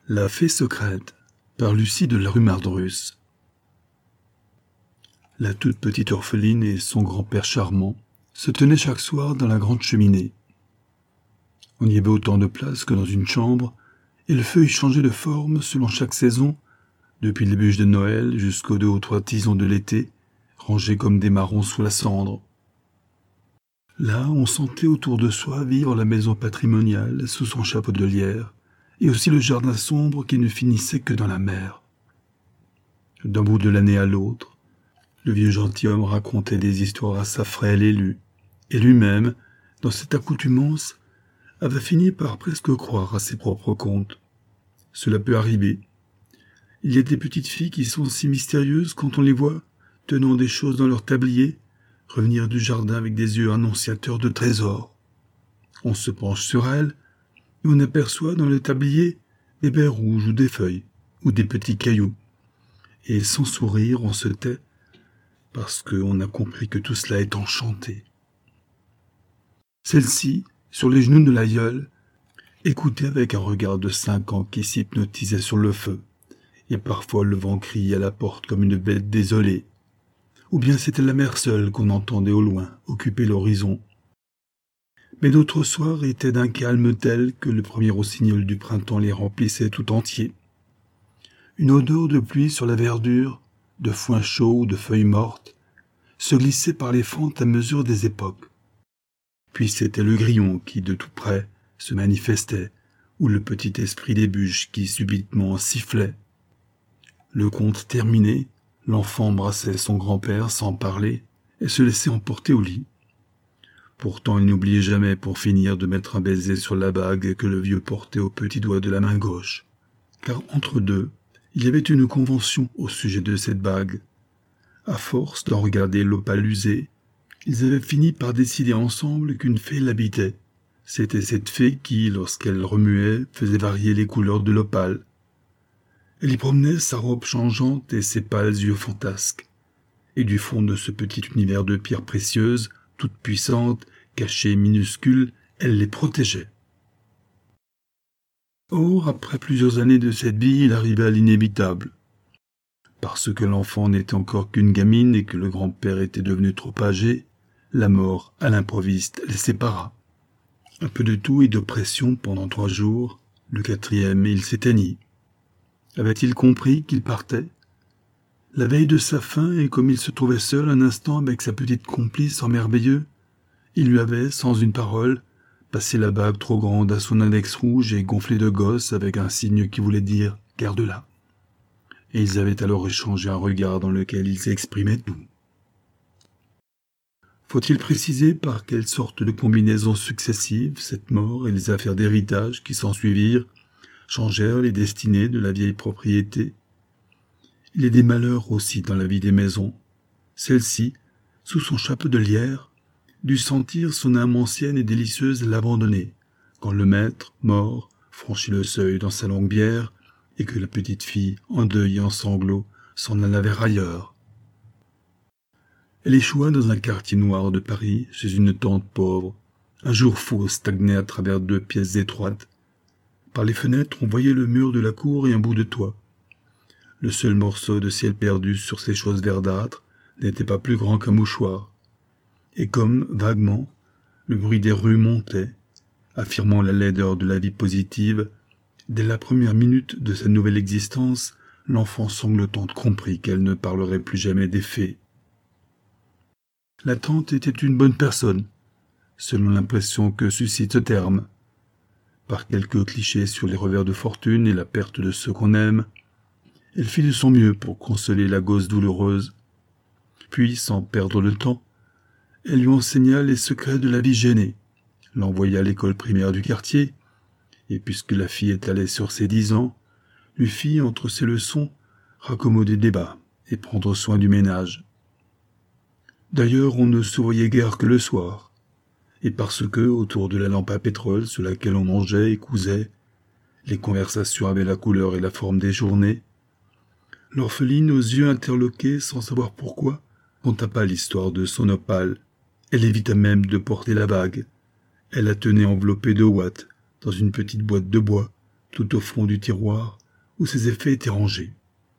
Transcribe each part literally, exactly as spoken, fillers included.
La fée secrète par Lucie de la rue Mardrus. La toute petite orpheline et son grand-père charmant se tenaient chaque soir dans la grande cheminée. On y avait autant de place que dans une chambre, et le feu y changeait de forme selon chaque saison, depuis les bûches de Noël jusqu'aux deux ou trois tisons de l'été, rangés comme des marrons sous la cendre. Là, on sentait autour de soi vivre la maison patrimoniale sous son chapeau de lierre, et aussi le jardin sombre qui ne finissait que dans la mer. D'un bout de l'année à l'autre, le vieux gentilhomme racontait des histoires à sa frêle élue, et lui-même, dans cette accoutumance, avait fini par presque croire à ses propres contes. Cela peut arriver. Il y a des petites filles qui sont si mystérieuses quand on les voit, tenant des choses dans leur tablier, revenir du jardin avec des yeux annonciateurs de trésors. On se penche sur elles, et on aperçoit dans le tablier des baies rouges ou des feuilles, ou des petits cailloux. Et sans sourire, on se tait, parce qu'on a compris que tout cela est enchanté. Celle-ci, sur les genoux de l'aïeul, écoutait avec un regard de cinq ans qui s'hypnotisait sur le feu, et parfois le vent criait à la porte comme une bête désolée. Ou bien c'était la mer seule qu'on entendait au loin, occuper l'horizon. Mais d'autres soirs étaient d'un calme tel que le premier rossignol du printemps les remplissait tout entiers. Une odeur de pluie sur la verdure, de foin chaud ou de feuilles mortes, se glissait par les fentes à mesure des époques. Puis c'était le grillon qui, de tout près, se manifestait, ou le petit esprit des bûches qui subitement sifflait. Le conte terminé, l'enfant embrassait son grand-père sans parler et se laissait emporter au lit. Pourtant, il n'oubliait jamais pour finir de mettre un baiser sur la bague que le vieux portait au petit doigt de la main gauche. Car entre deux, il y avait une convention au sujet de cette bague. À force d'en regarder l'opale usée, ils avaient fini par décider ensemble qu'une fée l'habitait. C'était cette fée qui, lorsqu'elle remuait, faisait varier les couleurs de l'opale. Elle y promenait sa robe changeante et ses pâles yeux fantasques. Et du fond de ce petit univers de pierres précieuses, toute puissante, cachée, minuscule, elle les protégeait. Or, après plusieurs années de cette vie, il arrivait à l'inévitable. Parce que l'enfant n'était encore qu'une gamine et que le grand-père était devenu trop âgé, la mort, à l'improviste, les sépara. Un peu de tout et de pression pendant trois jours, le quatrième, il s'éteignit. Avait-il compris qu'il partait ? La veille de sa fin, et comme il se trouvait seul un instant avec sa petite complice en merveilleux, il lui avait, sans une parole, passé la bague trop grande à son index rouge et gonflé de gosse avec un signe qui voulait dire « garde-la ». Et ils avaient alors échangé un regard dans lequel ils exprimaient tout. Faut-il préciser par quelle sorte de combinaisons successives cette mort et les affaires d'héritage qui s'ensuivirent changèrent les destinées de la vieille propriété? Il y a des malheurs aussi dans la vie des maisons. Celle-ci, sous son chapeau de lierre, dut sentir son âme ancienne et délicieuse l'abandonner, quand le maître, mort, franchit le seuil dans sa longue bière, et que la petite fille, en deuil et en sanglots, s'en alla vers ailleurs. Elle échoua dans un quartier noir de Paris, chez une tante pauvre. Un jour faux stagnait à travers deux pièces étroites. Par les fenêtres, on voyait le mur de la cour et un bout de toit. Le seul morceau de ciel perdu sur ces choses verdâtres n'était pas plus grand qu'un mouchoir. Et comme, vaguement, le bruit des rues montait, affirmant la laideur de la vie positive, dès la première minute de sa nouvelle existence, l'enfant sanglotante comprit qu'elle ne parlerait plus jamais des fées. La tante était une bonne personne, selon l'impression que suscite ce terme. Par quelques clichés sur les revers de fortune et la perte de ceux qu'on aime, elle fit de son mieux pour consoler la gosse douloureuse. Puis, sans perdre de temps, elle lui enseigna les secrets de la vie gênée, l'envoya à l'école primaire du quartier, et puisque la fille étalait sur ses dix ans, lui fit, entre ses leçons, raccommoder des bas et prendre soin du ménage. D'ailleurs, on ne se voyait guère que le soir, et parce que, autour de la lampe à pétrole sur laquelle on mangeait et cousait, les conversations avaient la couleur et la forme des journées, l'orpheline, aux yeux interloqués sans savoir pourquoi, conta pas l'histoire de son opale. Elle évita même de porter la bague. Elle la tenait enveloppée de ouate, dans une petite boîte de bois, tout au fond du tiroir où ses effets étaient rangés.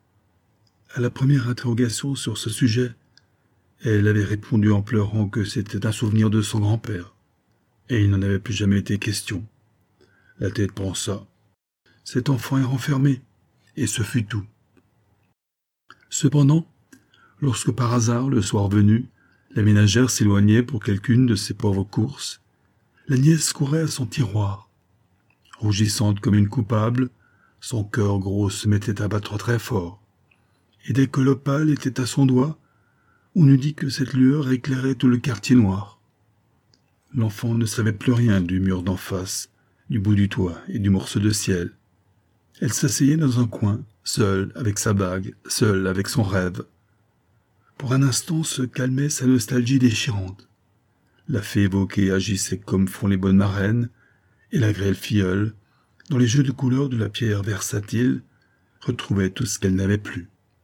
À la première interrogation sur ce sujet, elle avait répondu en pleurant que c'était un souvenir de son grand-père, et il n'en avait plus jamais été question. La tête pensa. Cet enfant est renfermé, et ce fut tout. Cependant, lorsque par hasard, le soir venu, la ménagère s'éloignait pour quelqu'une de ses pauvres courses, la nièce courait à son tiroir. Rougissante comme une coupable, son cœur gros se mettait à battre très fort, et dès que l'opale était à son doigt, on eût dit que cette lueur éclairait tout le quartier noir. L'enfant ne savait plus rien du mur d'en face, du bout du toit et du morceau de ciel. Elle s'asseyait dans un coin, seule avec sa bague, seule avec son rêve. Pour un instant se calmait sa nostalgie déchirante. La fée évoquée agissait comme font les bonnes marraines, et la grêle filleule, dans les jeux de couleurs de la pierre versatile, retrouvait tout ce qu'elle n'avait plus.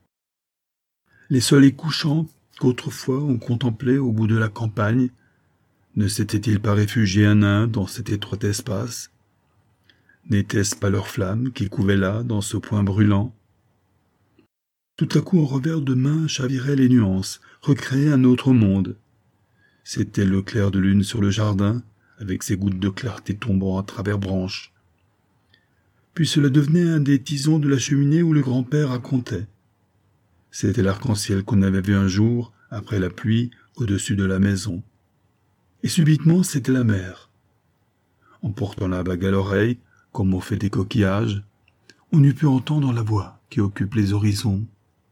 Les soleils couchants qu'autrefois on contemplait au bout de la campagne, ne s'étaient-ils pas réfugiés un à un dans cet étroit espace? N'était-ce pas leur flamme qui couvait là, dans ce point brûlant? Tout à coup, en revers de main, chaviraient les nuances, recréaient un autre monde. C'était le clair de lune sur le jardin, avec ses gouttes de clarté tombant à travers branches. Puis cela devenait un des tisons de la cheminée où le grand-père racontait. C'était l'arc-en-ciel qu'on avait vu un jour, après la pluie, au-dessus de la maison. Et subitement, c'était la mer. En portant la bague à l'oreille, comme on fait des coquillages, on eût pu entendre la voix qui occupe les horizons.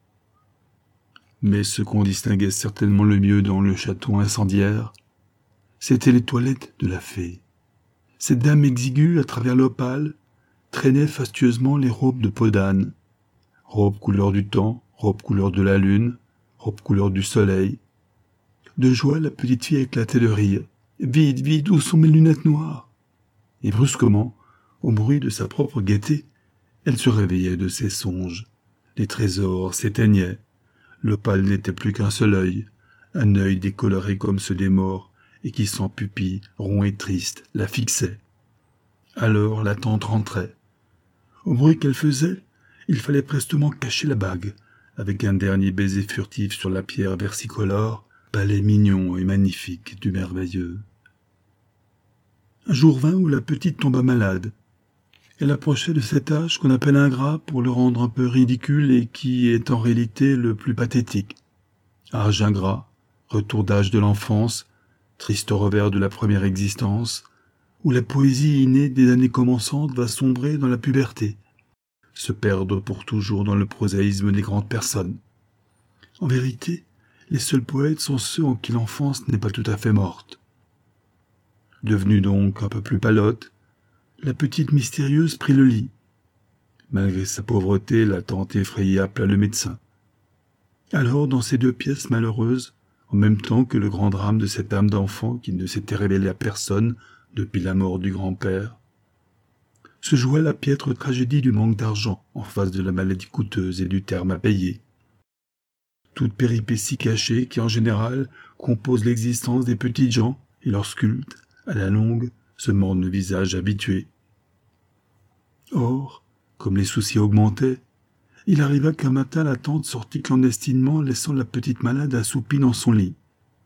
Mais ce qu'on distinguait certainement le mieux dans le château incendiaire, c'étaient les toilettes de la fée. Cette dame exiguë, à travers l'opale, traînait fastueusement les robes de peau d'âne, robes couleur du temps, robes couleur de la lune, robes couleur du soleil. De joie, la petite fille éclatait de rire. « Vite, vite, où sont mes lunettes noires ?» Et brusquement, au bruit de sa propre gaieté, elle se réveillait de ses songes. Les trésors s'éteignaient. L'opale n'était plus qu'un seul œil, un œil décoloré comme ceux des morts, et qui, sans pupille, rond et triste, la fixait. Alors la tante rentrait. Au bruit qu'elle faisait, il fallait prestement cacher la bague, avec un dernier baiser furtif sur la pierre versicolore, palais mignon et magnifique du merveilleux. Un jour vint où la petite tomba malade. Elle approchait de cet âge qu'on appelle ingrat pour le rendre un peu ridicule et qui est en réalité le plus pathétique. Âge ingrat, retour d'âge de l'enfance, triste revers de la première existence, où la poésie innée des années commençantes va sombrer dans la puberté, se perdre pour toujours dans le prosaïsme des grandes personnes. En vérité, les seuls poètes sont ceux en qui l'enfance n'est pas tout à fait morte. Devenue donc un peu plus palote, la petite mystérieuse prit le lit. Malgré sa pauvreté, la tante effrayée appela le médecin. Alors, dans ces deux pièces malheureuses, en même temps que le grand drame de cette âme d'enfant qui ne s'était révélée à personne depuis la mort du grand-père, se jouait la piètre tragédie du manque d'argent en face de la maladie coûteuse et du terme à payer. Toute péripétie cachée qui, en général, compose l'existence des petites gens et leur sculpte, à la longue, se mordent le visage habitué. Or, comme les soucis augmentaient, il arriva qu'un matin la tante sortit clandestinement, laissant la petite malade assoupie dans son lit.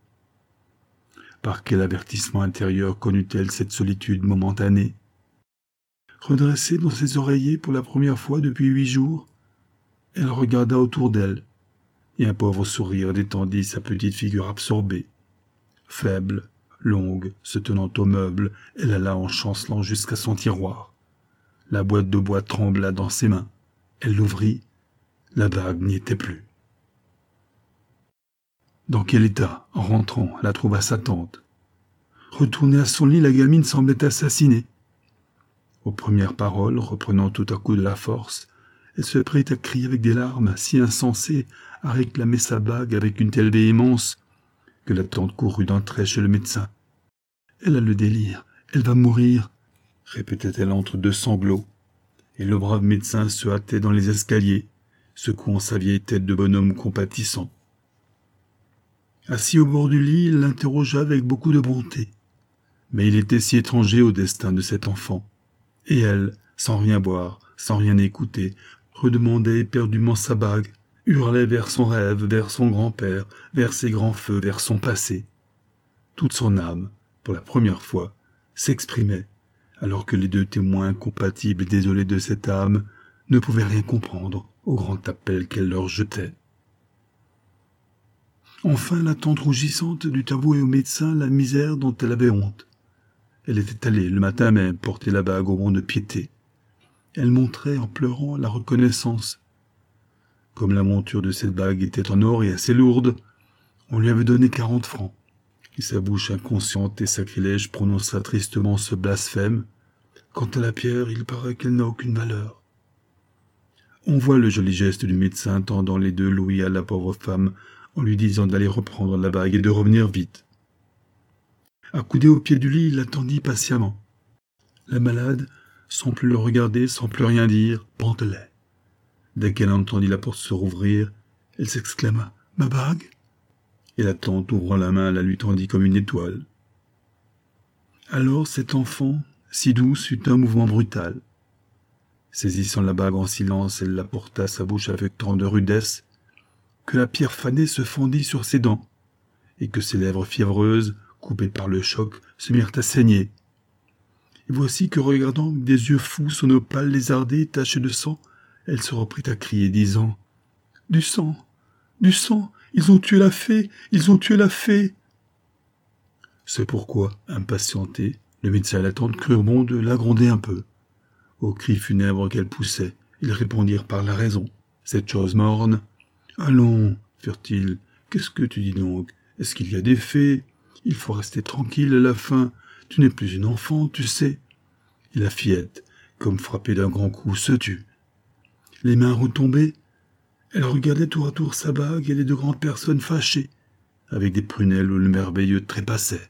Par quel avertissement intérieur connut-elle cette solitude momentanée? Redressée dans ses oreillers pour la première fois depuis huit jours, elle regarda autour d'elle, et un pauvre sourire détendit sa petite figure absorbée. Faible, longue, se tenant au meuble, elle alla en chancelant jusqu'à son tiroir. La boîte de bois trembla dans ses mains. Elle l'ouvrit. La bague n'y était plus. Dans quel état, en rentrant, la trouva sa tante? Retournée à son lit, la gamine semblait assassinée. Aux premières paroles, reprenant tout à coup de la force, elle se prit à crier avec des larmes, si insensées, à réclamer sa bague avec une telle véhémence, que la tante courut d'un trait chez le médecin. « Elle a le délire, elle va mourir !» répétait-elle entre deux sanglots, et le brave médecin se hâtait dans les escaliers, secouant sa vieille tête de bonhomme compatissant. Assis au bord du lit, il l'interrogea avec beaucoup de bonté. Mais il était si étranger au destin de cet enfant, et elle, sans rien voir, sans rien écouter, redemandait éperdument sa bague, hurlait vers son rêve, vers son grand-père, vers ses grands feux, vers son passé. Toute son âme, pour la première fois, s'exprimait, alors que les deux témoins incompatibles et désolés de cette âme ne pouvaient rien comprendre au grand appel qu'elle leur jetait. Enfin, la tante rougissante dut avouer au médecin la misère dont elle avait honte. Elle était allée, le matin même, porter la bague au mont-de-piété. Elle montrait, en pleurant, la reconnaissance. Comme la monture de cette bague était en or et assez lourde, on lui avait donné quarante francs. Et sa bouche inconsciente et sacrilège prononça tristement ce blasphème. Quant à la pierre, il paraît qu'elle n'a aucune valeur. On voit le joli geste du médecin tendant les deux louis à la pauvre femme en lui disant d'aller reprendre la bague et de revenir vite. Accoudé au pied du lit, il l'attendit patiemment. La malade, sans plus le regarder, sans plus rien dire, pantelait. Dès qu'elle entendit la porte se rouvrir, elle s'exclama « Ma bague ?» Et la tante, ouvrant la main, la lui tendit comme une étoile. Alors cet enfant, si douce, eut un mouvement brutal. Saisissant la bague en silence, elle la porta à sa bouche avec tant de rudesse que la pierre fanée se fondit sur ses dents, et que ses lèvres fiévreuses, coupées par le choc, se mirent à saigner. Et voici que, regardant avec des yeux fous son opale lézardée tachée de sang, elle se reprit à crier, disant « Du sang, du sang, ils ont tué la fée, ils ont tué la fée !» C'est pourquoi, impatienté, le médecin et la tante crurent bon de la gronder un peu. Aux cris funèbres qu'elle poussait, ils répondirent par la raison. Cette chose morne. « Allons, firent-ils, qu'est-ce que tu dis donc? Est-ce qu'il y a des fées? Il faut rester tranquille à la fin. Tu n'es plus une enfant, tu sais. » Et la fillette, comme frappée d'un grand coup, se tut. Les mains retombées, elle regardait tour à tour sa bague et les deux grandes personnes fâchées, avec des prunelles où le merveilleux trépassait.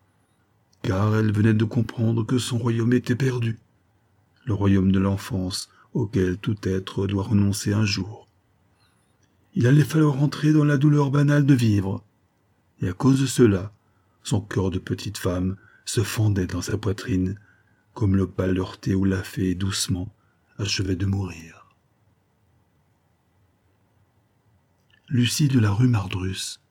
Car elle venait de comprendre que son royaume était perdu, le royaume de l'enfance auquel tout être doit renoncer un jour. Il allait falloir entrer dans la douleur banale de vivre, et à cause de cela, son cœur de petite femme se fendait dans sa poitrine, comme l'opale heurtée où la fée, doucement, achevait de mourir. Lucie de la rue Mardrus.